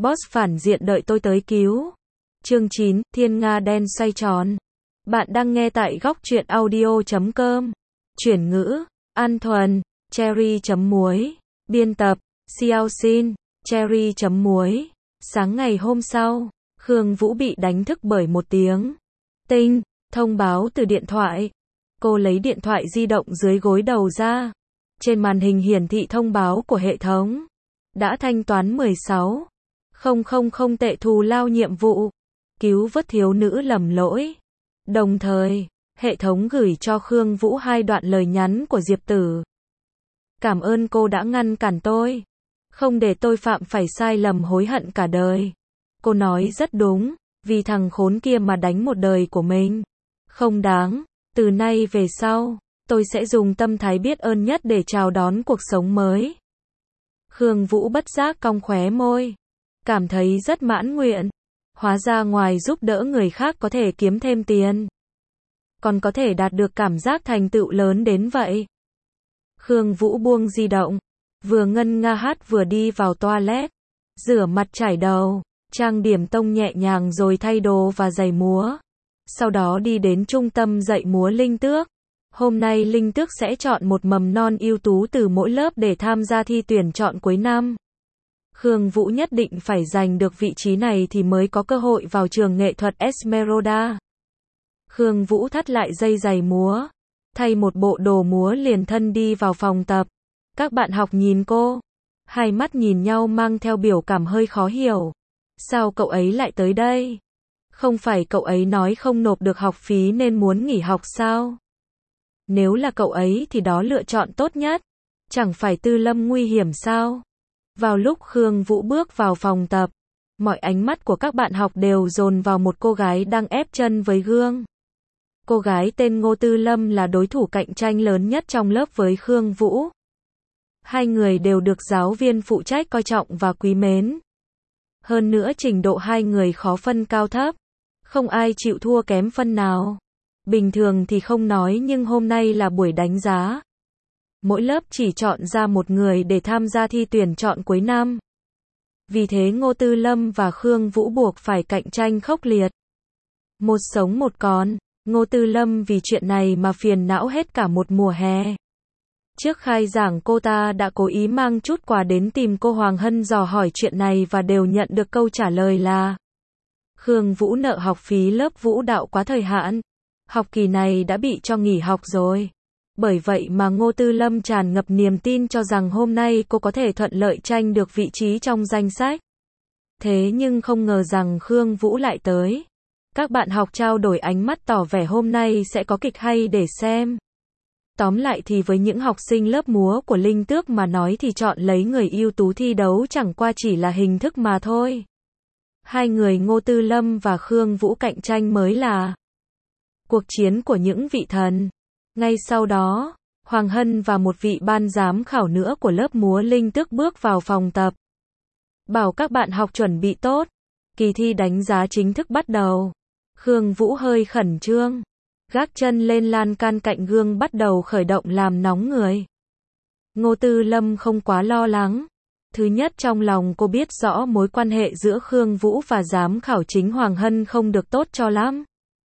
Boss phản diện đợi tôi tới cứu. Chương 9, Thiên Nga đen xoay tròn. Bạn đang nghe tại góc truyện audio.com. Chuyển ngữ, An Thuần, Cherry.muối. Biên tập, Xiao Xin, Cherry.muối. Sáng ngày hôm sau, Khương Vũ bị đánh thức bởi một tiếng tinh, thông báo từ điện thoại. Cô lấy điện thoại di động dưới gối đầu ra. Trên màn hình hiển thị thông báo của hệ thống. Đã thanh toán 16.000 tệ thù lao nhiệm vụ. Cứu vớt thiếu nữ lầm lỗi. Đồng thời, hệ thống gửi cho Khương Vũ 2 đoạn lời nhắn của Diệp Tử. Cảm ơn cô đã ngăn cản tôi. Không để tôi phạm phải sai lầm hối hận cả đời. Cô nói rất đúng, vì thằng khốn kia mà đánh một đời của mình. Không đáng, từ nay về sau, tôi sẽ dùng tâm thái biết ơn nhất để chào đón cuộc sống mới. Khương Vũ bất giác cong khóe môi. Cảm thấy rất mãn nguyện. Hóa ra ngoài giúp đỡ người khác có thể kiếm thêm tiền. Còn có thể đạt được cảm giác thành tựu lớn đến vậy. Khương Vũ buông di động. Vừa ngân nga hát vừa đi vào toilet. Rửa mặt chải đầu. Trang điểm tông nhẹ nhàng rồi thay đồ và giày múa. Sau đó đi đến trung tâm dạy múa Linh Tước. Hôm nay Linh Tước sẽ chọn một mầm non ưu tú từ mỗi lớp để tham gia thi tuyển chọn cuối năm. Khương Vũ nhất định phải giành được vị trí này thì mới có cơ hội vào trường nghệ thuật Esmeralda. Khương Vũ thắt lại dây giày múa, thay một bộ đồ múa liền thân đi vào phòng tập. Các bạn học nhìn cô, hai mắt nhìn nhau mang theo biểu cảm hơi khó hiểu. Sao cậu ấy lại tới đây? Không phải cậu ấy nói không nộp được học phí nên muốn nghỉ học sao? Nếu là cậu ấy thì đó lựa chọn tốt nhất. Chẳng phải Tư Lâm nguy hiểm sao? Vào lúc Khương Vũ bước vào phòng tập, mọi ánh mắt của các bạn học đều dồn vào một cô gái đang ép chân với gương. Cô gái tên Ngô Tư Lâm là đối thủ cạnh tranh lớn nhất trong lớp với Khương Vũ. Hai người đều được giáo viên phụ trách coi trọng và quý mến. Hơn nữa trình độ hai người khó phân cao thấp. Không ai chịu thua kém phân nào. Bình thường thì không nói nhưng hôm nay là buổi đánh giá. Mỗi lớp chỉ chọn ra một người để tham gia thi tuyển chọn cuối năm. Vì thế Ngô Tư Lâm và Khương Vũ buộc phải cạnh tranh khốc liệt. Một sống một còn, Ngô Tư Lâm vì chuyện này mà phiền não hết cả một mùa hè. Trước khai giảng cô ta đã cố ý mang chút quà đến tìm cô Hoàng Hân dò hỏi chuyện này và đều nhận được câu trả lời là Khương Vũ nợ học phí lớp vũ đạo quá thời hạn. Học kỳ này đã bị cho nghỉ học rồi. Bởi vậy mà Ngô Tư Lâm tràn ngập niềm tin cho rằng hôm nay cô có thể thuận lợi tranh được vị trí trong danh sách. Thế nhưng không ngờ rằng Khương Vũ lại tới. Các bạn học trao đổi ánh mắt tỏ vẻ hôm nay sẽ có kịch hay để xem. Tóm lại thì với những học sinh lớp múa của Linh Tước mà nói thì chọn lấy người ưu tú thi đấu chẳng qua chỉ là hình thức mà thôi. Hai người Ngô Tư Lâm và Khương Vũ cạnh tranh mới là cuộc chiến của những vị thần. Ngay sau đó, Hoàng Hân và một vị ban giám khảo nữa của lớp múa Linh Tước bước vào phòng tập. Bảo các bạn học chuẩn bị tốt. Kỳ thi đánh giá chính thức bắt đầu. Khương Vũ hơi khẩn trương. Gác chân lên lan can cạnh gương bắt đầu khởi động làm nóng người. Ngô Tư Lâm không quá lo lắng. Thứ nhất trong lòng cô biết rõ mối quan hệ giữa Khương Vũ và giám khảo chính Hoàng Hân không được tốt cho lắm.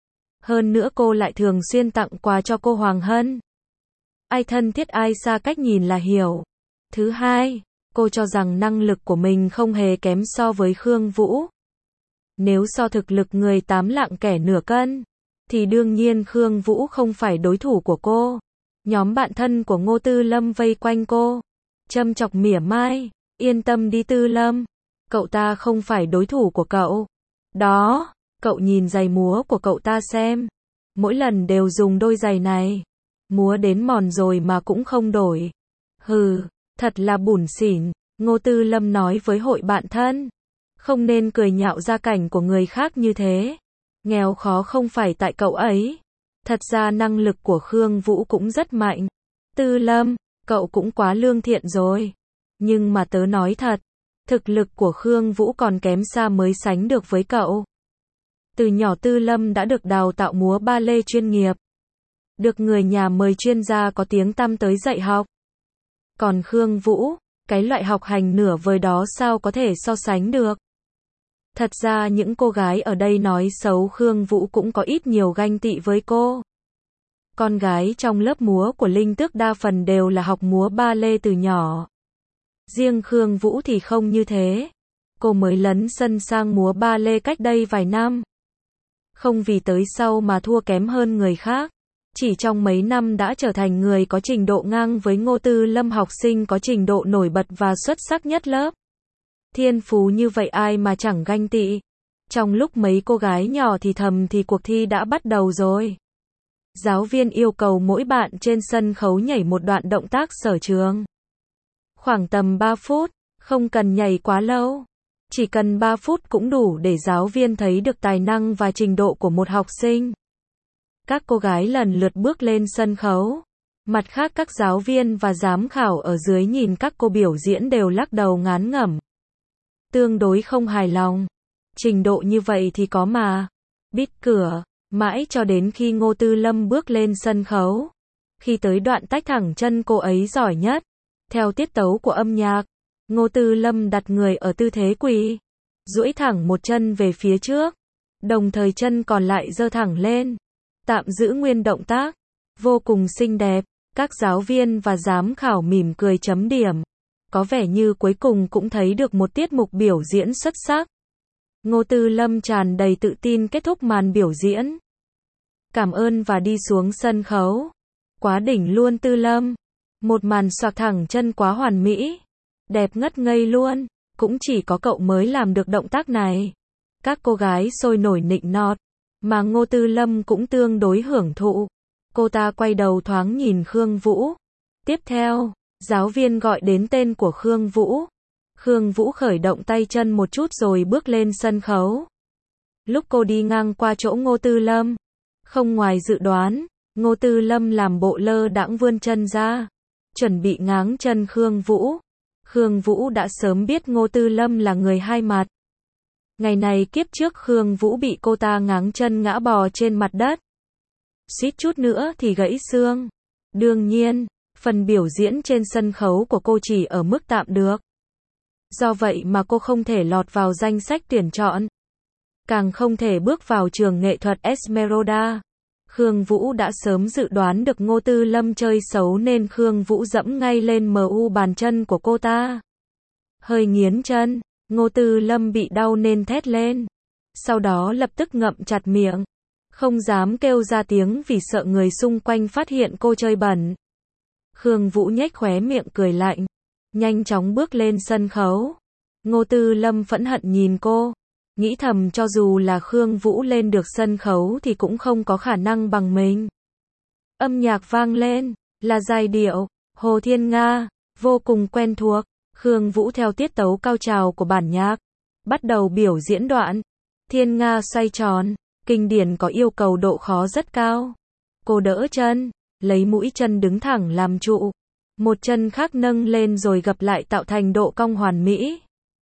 Hơn nữa cô lại thường xuyên tặng quà cho cô Hoàng Hân. Ai thân thiết ai xa cách nhìn là hiểu. Thứ hai, cô cho rằng năng lực của mình không hề kém so với Khương Vũ. Nếu so thực lực người 8 lạng kẻ nửa cân, thì đương nhiên Khương Vũ không phải đối thủ của cô. Nhóm bạn thân của Ngô Tư Lâm vây quanh cô, châm chọc mỉa mai, yên tâm đi Tư Lâm, cậu ta không phải đối thủ của cậu. Đó, cậu nhìn giày múa của cậu ta xem, mỗi lần đều dùng đôi giày này, múa đến mòn rồi mà cũng không đổi. Hừ, thật là bủn xỉn, Ngô Tư Lâm nói với hội bạn thân. Không nên cười nhạo gia cảnh của người khác như thế. Nghèo khó không phải tại cậu ấy. Thật ra năng lực của Khương Vũ cũng rất mạnh. Tư Lâm, cậu cũng quá lương thiện rồi. Nhưng mà tớ nói thật, thực lực của Khương Vũ còn kém xa mới sánh được với cậu. Từ nhỏ Tư Lâm đã được đào tạo múa ba lê chuyên nghiệp. Được người nhà mời chuyên gia có tiếng tăm tới dạy học. Còn Khương Vũ, cái loại học hành nửa vời đó sao có thể so sánh được. Thật ra những cô gái ở đây nói xấu Khương Vũ cũng có ít nhiều ganh tị với cô. Con gái trong lớp múa của Linh Tước đa phần đều là học múa ba lê từ nhỏ. Riêng Khương Vũ thì không như thế. Cô mới lấn sân sang múa ba lê cách đây vài năm. Không vì tới sau mà thua kém hơn người khác. Chỉ trong mấy năm đã trở thành người có trình độ ngang với Ngô Tư Lâm, học sinh có trình độ nổi bật và xuất sắc nhất lớp. Thiên phú như vậy ai mà chẳng ganh tị. Trong lúc mấy cô gái nhỏ thì thầm thì cuộc thi đã bắt đầu rồi. Giáo viên yêu cầu mỗi bạn trên sân khấu nhảy một đoạn động tác sở trường. Khoảng tầm 3 phút, không cần nhảy quá lâu. Chỉ cần 3 phút cũng đủ để giáo viên thấy được tài năng và trình độ của một học sinh. Các cô gái lần lượt bước lên sân khấu. Mặt khác các giáo viên và giám khảo ở dưới nhìn các cô biểu diễn đều lắc đầu ngán ngẩm. Tương đối không hài lòng. Trình độ như vậy thì có mà. Bít cửa. Mãi cho đến khi Ngô Tư Lâm bước lên sân khấu. Khi tới đoạn tách thẳng chân cô ấy giỏi nhất. Theo tiết tấu của âm nhạc, Ngô Tư Lâm đặt người ở tư thế quỳ. Duỗi thẳng một chân về phía trước. Đồng thời chân còn lại giơ thẳng lên. Tạm giữ nguyên động tác. Vô cùng xinh đẹp. Các giáo viên và giám khảo mỉm cười chấm điểm. Có vẻ như cuối cùng cũng thấy được một tiết mục biểu diễn xuất sắc. Ngô Tư Lâm tràn đầy tự tin kết thúc màn biểu diễn. Cảm ơn và đi xuống sân khấu. Quá đỉnh luôn Tư Lâm. Một màn xoạc thẳng chân quá hoàn mỹ. Đẹp ngất ngây luôn. Cũng chỉ có cậu mới làm được động tác này. Các cô gái sôi nổi nịnh nọt. Mà Ngô Tư Lâm cũng tương đối hưởng thụ. Cô ta quay đầu thoáng nhìn Khương Vũ. Tiếp theo, giáo viên gọi đến tên của Khương Vũ. Khương Vũ khởi động tay chân một chút rồi bước lên sân khấu. Lúc cô đi ngang qua chỗ Ngô Tư Lâm, không ngoài dự đoán, Ngô Tư Lâm làm bộ lơ đãng vươn chân ra, chuẩn bị ngáng chân Khương Vũ. Khương Vũ đã sớm biết Ngô Tư Lâm là người hai mặt. Ngày này kiếp trước Khương Vũ bị cô ta ngáng chân ngã bò trên mặt đất. Suýt chút nữa thì gãy xương. Đương nhiên, phần biểu diễn trên sân khấu của cô chỉ ở mức tạm được. Do vậy mà cô không thể lọt vào danh sách tuyển chọn. Càng không thể bước vào trường nghệ thuật Esmeralda. Khương Vũ đã sớm dự đoán được Ngô Tư Lâm chơi xấu nên Khương Vũ dẫm ngay lên mu bàn chân của cô ta. Hơi nghiến chân, Ngô Tư Lâm bị đau nên thét lên. Sau đó lập tức ngậm chặt miệng. Không dám kêu ra tiếng vì sợ người xung quanh phát hiện cô chơi bẩn. Khương Vũ nhếch khóe miệng cười lạnh. Nhanh chóng bước lên sân khấu. Ngô Tư Lâm phẫn hận nhìn cô. Nghĩ thầm cho dù là Khương Vũ lên được sân khấu thì cũng không có khả năng bằng mình. Âm nhạc vang lên, là giai điệu, Hồ Thiên Nga, vô cùng quen thuộc. Khương Vũ theo tiết tấu cao trào của bản nhạc. Bắt đầu biểu diễn đoạn. Thiên Nga xoay tròn. Kinh điển có yêu cầu độ khó rất cao. Cô đỡ chân, lấy mũi chân đứng thẳng làm trụ. Một chân khác nâng lên rồi gập lại tạo thành độ cong hoàn mỹ.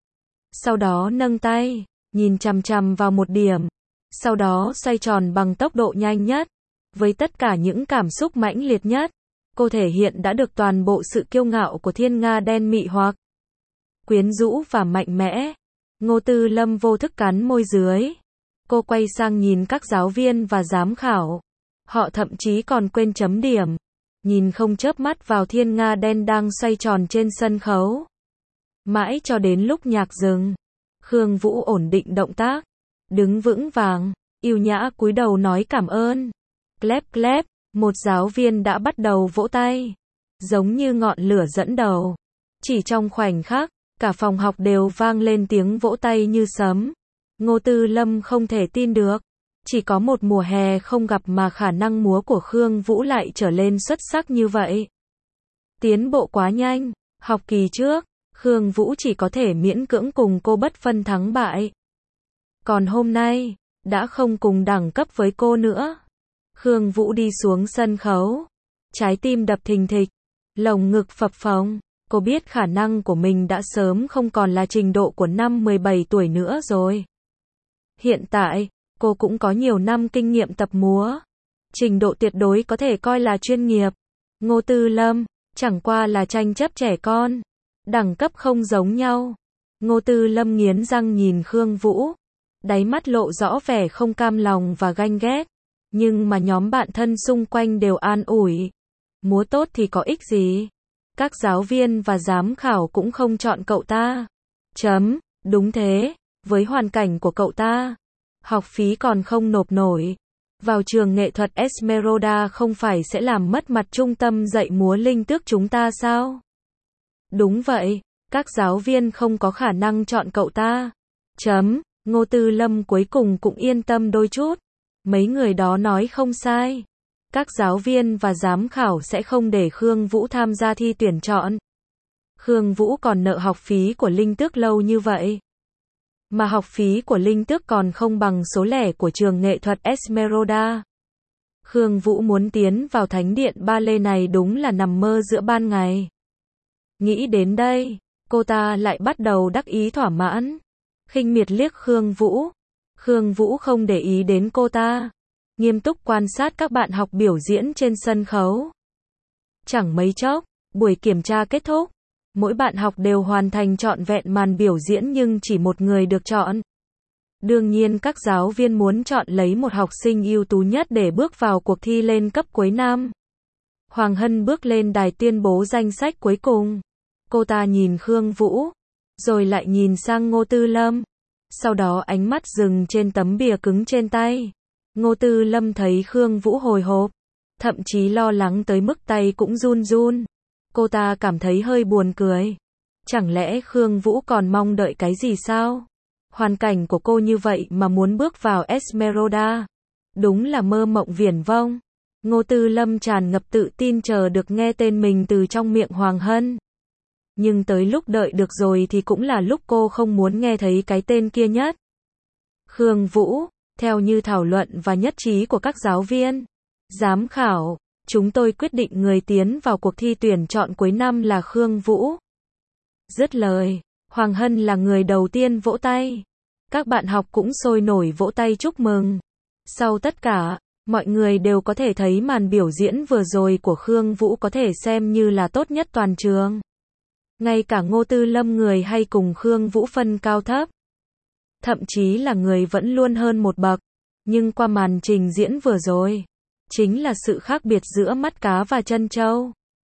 Sau đó nâng tay, nhìn chằm chằm vào một điểm. Sau đó xoay tròn bằng tốc độ nhanh nhất. Với tất cả những cảm xúc mãnh liệt nhất. Cô thể hiện đã được toàn bộ sự kiêu ngạo của Thiên Nga đen mị hoặc quyến rũ và mạnh mẽ. Ngô Tư Lâm vô thức cắn môi dưới. Cô quay sang nhìn các giáo viên và giám khảo. Họ thậm chí còn quên chấm điểm. Nhìn không chớp mắt vào Thiên Nga đen đang xoay tròn trên sân khấu. Mãi cho đến lúc nhạc dừng. Khương Vũ ổn định động tác. Đứng vững vàng, yêu nhã cúi đầu nói cảm ơn. Clap clap, một giáo viên đã bắt đầu vỗ tay. Giống như ngọn lửa dẫn đầu. Chỉ trong khoảnh khắc, cả phòng học đều vang lên tiếng vỗ tay như sấm. Ngô Tư Lâm không thể tin được. Chỉ có một mùa hè không gặp mà khả năng múa của Khương Vũ lại trở lên xuất sắc như vậy. Tiến bộ quá nhanh. Học kỳ trước, Khương Vũ chỉ có thể miễn cưỡng cùng cô bất phân thắng bại. Còn hôm nay, đã không cùng đẳng cấp với cô nữa. Khương Vũ đi xuống sân khấu. Trái tim đập thình thịch. Lồng ngực phập phồng. Cô biết khả năng của mình đã sớm không còn là trình độ của năm 17 tuổi nữa rồi. Hiện tại, cô cũng có nhiều năm kinh nghiệm tập múa. Trình độ tuyệt đối có thể coi là chuyên nghiệp. Ngô Tư Lâm, chẳng qua là tranh chấp trẻ con. Đẳng cấp không giống nhau. Ngô Tư Lâm nghiến răng nhìn Khương Vũ. Đáy mắt lộ rõ vẻ không cam lòng và ganh ghét. Nhưng mà nhóm bạn thân xung quanh đều an ủi. Múa tốt thì có ích gì? Các giáo viên và giám khảo cũng không chọn cậu ta. Đúng thế, với hoàn cảnh của cậu ta, học phí còn không nộp nổi. Vào trường nghệ thuật Esmeralda không phải sẽ làm mất mặt trung tâm dạy múa Linh Tước chúng ta sao? Đúng vậy, các giáo viên không có khả năng chọn cậu ta. Ngô Tư Lâm cuối cùng cũng yên tâm đôi chút. Mấy người đó nói không sai. Các giáo viên và giám khảo sẽ không để Khương Vũ tham gia thi tuyển chọn. Khương Vũ còn nợ học phí của Linh Tước lâu như vậy. Mà học phí của Linh Tước còn không bằng số lẻ của trường nghệ thuật Esmeralda. Khương Vũ muốn tiến vào thánh điện ballet này đúng là nằm mơ giữa ban ngày. Nghĩ đến đây, cô ta lại bắt đầu đắc ý thỏa mãn. Khinh miệt liếc Khương Vũ. Khương Vũ không để ý đến cô ta. Nghiêm túc quan sát các bạn học biểu diễn trên sân khấu. Chẳng mấy chốc, buổi kiểm tra kết thúc. Mỗi bạn học đều hoàn thành trọn vẹn màn biểu diễn nhưng chỉ một người được chọn. Đương nhiên các giáo viên muốn chọn lấy một học sinh ưu tú nhất để bước vào cuộc thi lên cấp cuối năm. Hoàng Hân bước lên đài tuyên bố danh sách cuối cùng. Cô ta nhìn Khương Vũ, rồi lại nhìn sang Ngô Tư Lâm. Sau đó ánh mắt dừng trên tấm bìa cứng trên tay. Ngô Tư Lâm thấy Khương Vũ hồi hộp, thậm chí lo lắng tới mức tay cũng run run. Cô ta cảm thấy hơi buồn cười. Chẳng lẽ Khương Vũ còn mong đợi cái gì sao? Hoàn cảnh của cô như vậy mà muốn bước vào Esmeralda. Đúng là mơ mộng viển vông. Ngô Tư Lâm tràn ngập tự tin chờ được nghe tên mình từ trong miệng Hoàng Hân. Nhưng tới lúc đợi được rồi thì cũng là lúc cô không muốn nghe thấy cái tên kia nhất. Khương Vũ, theo như thảo luận và nhất trí của các giáo viên, giám khảo, chúng tôi quyết định người tiến vào cuộc thi tuyển chọn cuối năm là Khương Vũ. Dứt lời, Hoàng Hân là người đầu tiên vỗ tay. Các bạn học cũng sôi nổi vỗ tay chúc mừng. Sau tất cả, mọi người đều có thể thấy màn biểu diễn vừa rồi của Khương Vũ có thể xem như là tốt nhất toàn trường. Ngay cả Ngô Tư Lâm người hay cùng Khương Vũ phân cao thấp. Thậm chí là người vẫn luôn hơn một bậc. Nhưng qua màn trình diễn vừa rồi, chính là sự khác biệt giữa mắt cá và chân trâu.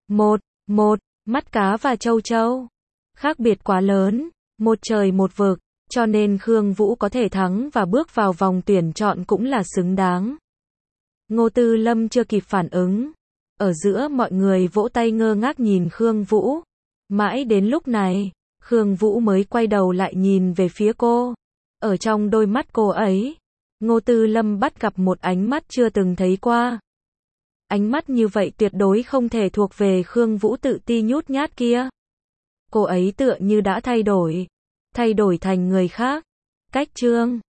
Mắt cá và châu châu. Khác biệt quá lớn, một trời một vực, cho nên Khương Vũ có thể thắng và bước vào vòng tuyển chọn cũng là xứng đáng. Ngô Tư Lâm chưa kịp phản ứng. Ở giữa mọi người vỗ tay ngơ ngác nhìn Khương Vũ. Mãi đến lúc này, Khương Vũ mới quay đầu lại nhìn về phía cô. Ở trong đôi mắt cô ấy, Ngô Tư Lâm bắt gặp một ánh mắt chưa từng thấy qua. Ánh mắt như vậy tuyệt đối không thể thuộc về Khương Vũ tự ti nhút nhát kia. Cô ấy tựa như đã thay đổi thành người khác. Cách chương